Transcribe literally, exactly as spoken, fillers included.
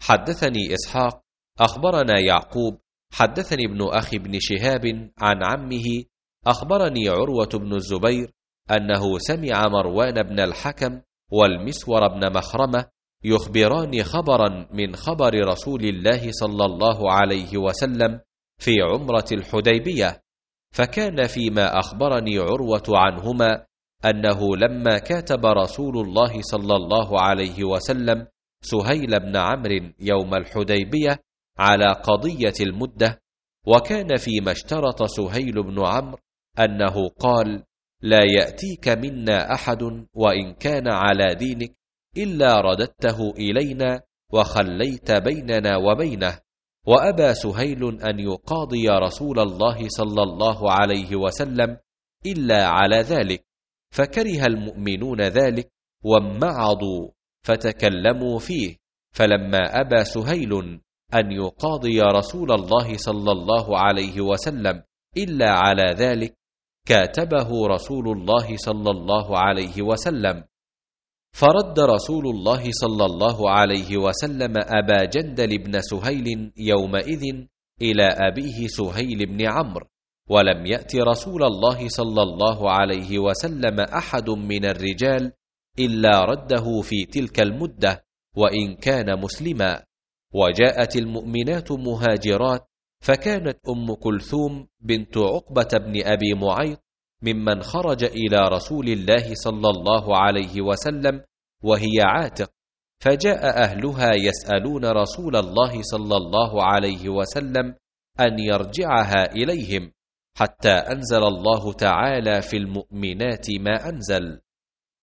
حدثني إسحاق أخبرنا يعقوب حدثني ابن أخي بن شهاب عن عمه أخبرني عروة بن الزبير أنه سمع مروان بن الحكم والمسور بن مخرمة يخبران خبرا من خبر رسول الله صلى الله عليه وسلم في عمرة الحديبية، فكان فيما أخبرني عروة عنهما أنه لما كاتب رسول الله صلى الله عليه وسلم سهيل بن عمرو يوم الحديبية على قضية المدة، وكان فيما اشترط سهيل بن عمرو أنه قال: لا يأتيك منا أحد وإن كان على دينك إلا رددته إلينا وخليت بيننا وبينه، وأبى سهيل أن يقاضي رسول الله صلى الله عليه وسلم إلا على ذلك، فكره المؤمنون ذلك وامعضوا فتكلموا فيه، فلما أبى سهيل أن يقاضي رسول الله صلى الله عليه وسلم إلا على ذلك كاتبه رسول الله صلى الله عليه وسلم، فرد رسول الله صلى الله عليه وسلم أبا جندل بن سهيل يومئذ إلى أبيه سهيل بن عمرو، ولم يأت رسول الله صلى الله عليه وسلم أحد من الرجال إلا رده في تلك المدة وإن كان مسلما. وجاءت المؤمنات مهاجرات، فكانت أم كلثوم بنت عقبة بن أبي معيط ممن خرج إلى رسول الله صلى الله عليه وسلم وهي عاتق، فجاء أهلها يسألون رسول الله صلى الله عليه وسلم أن يرجعها إليهم، حتى أنزل الله تعالى في المؤمنات ما أنزل.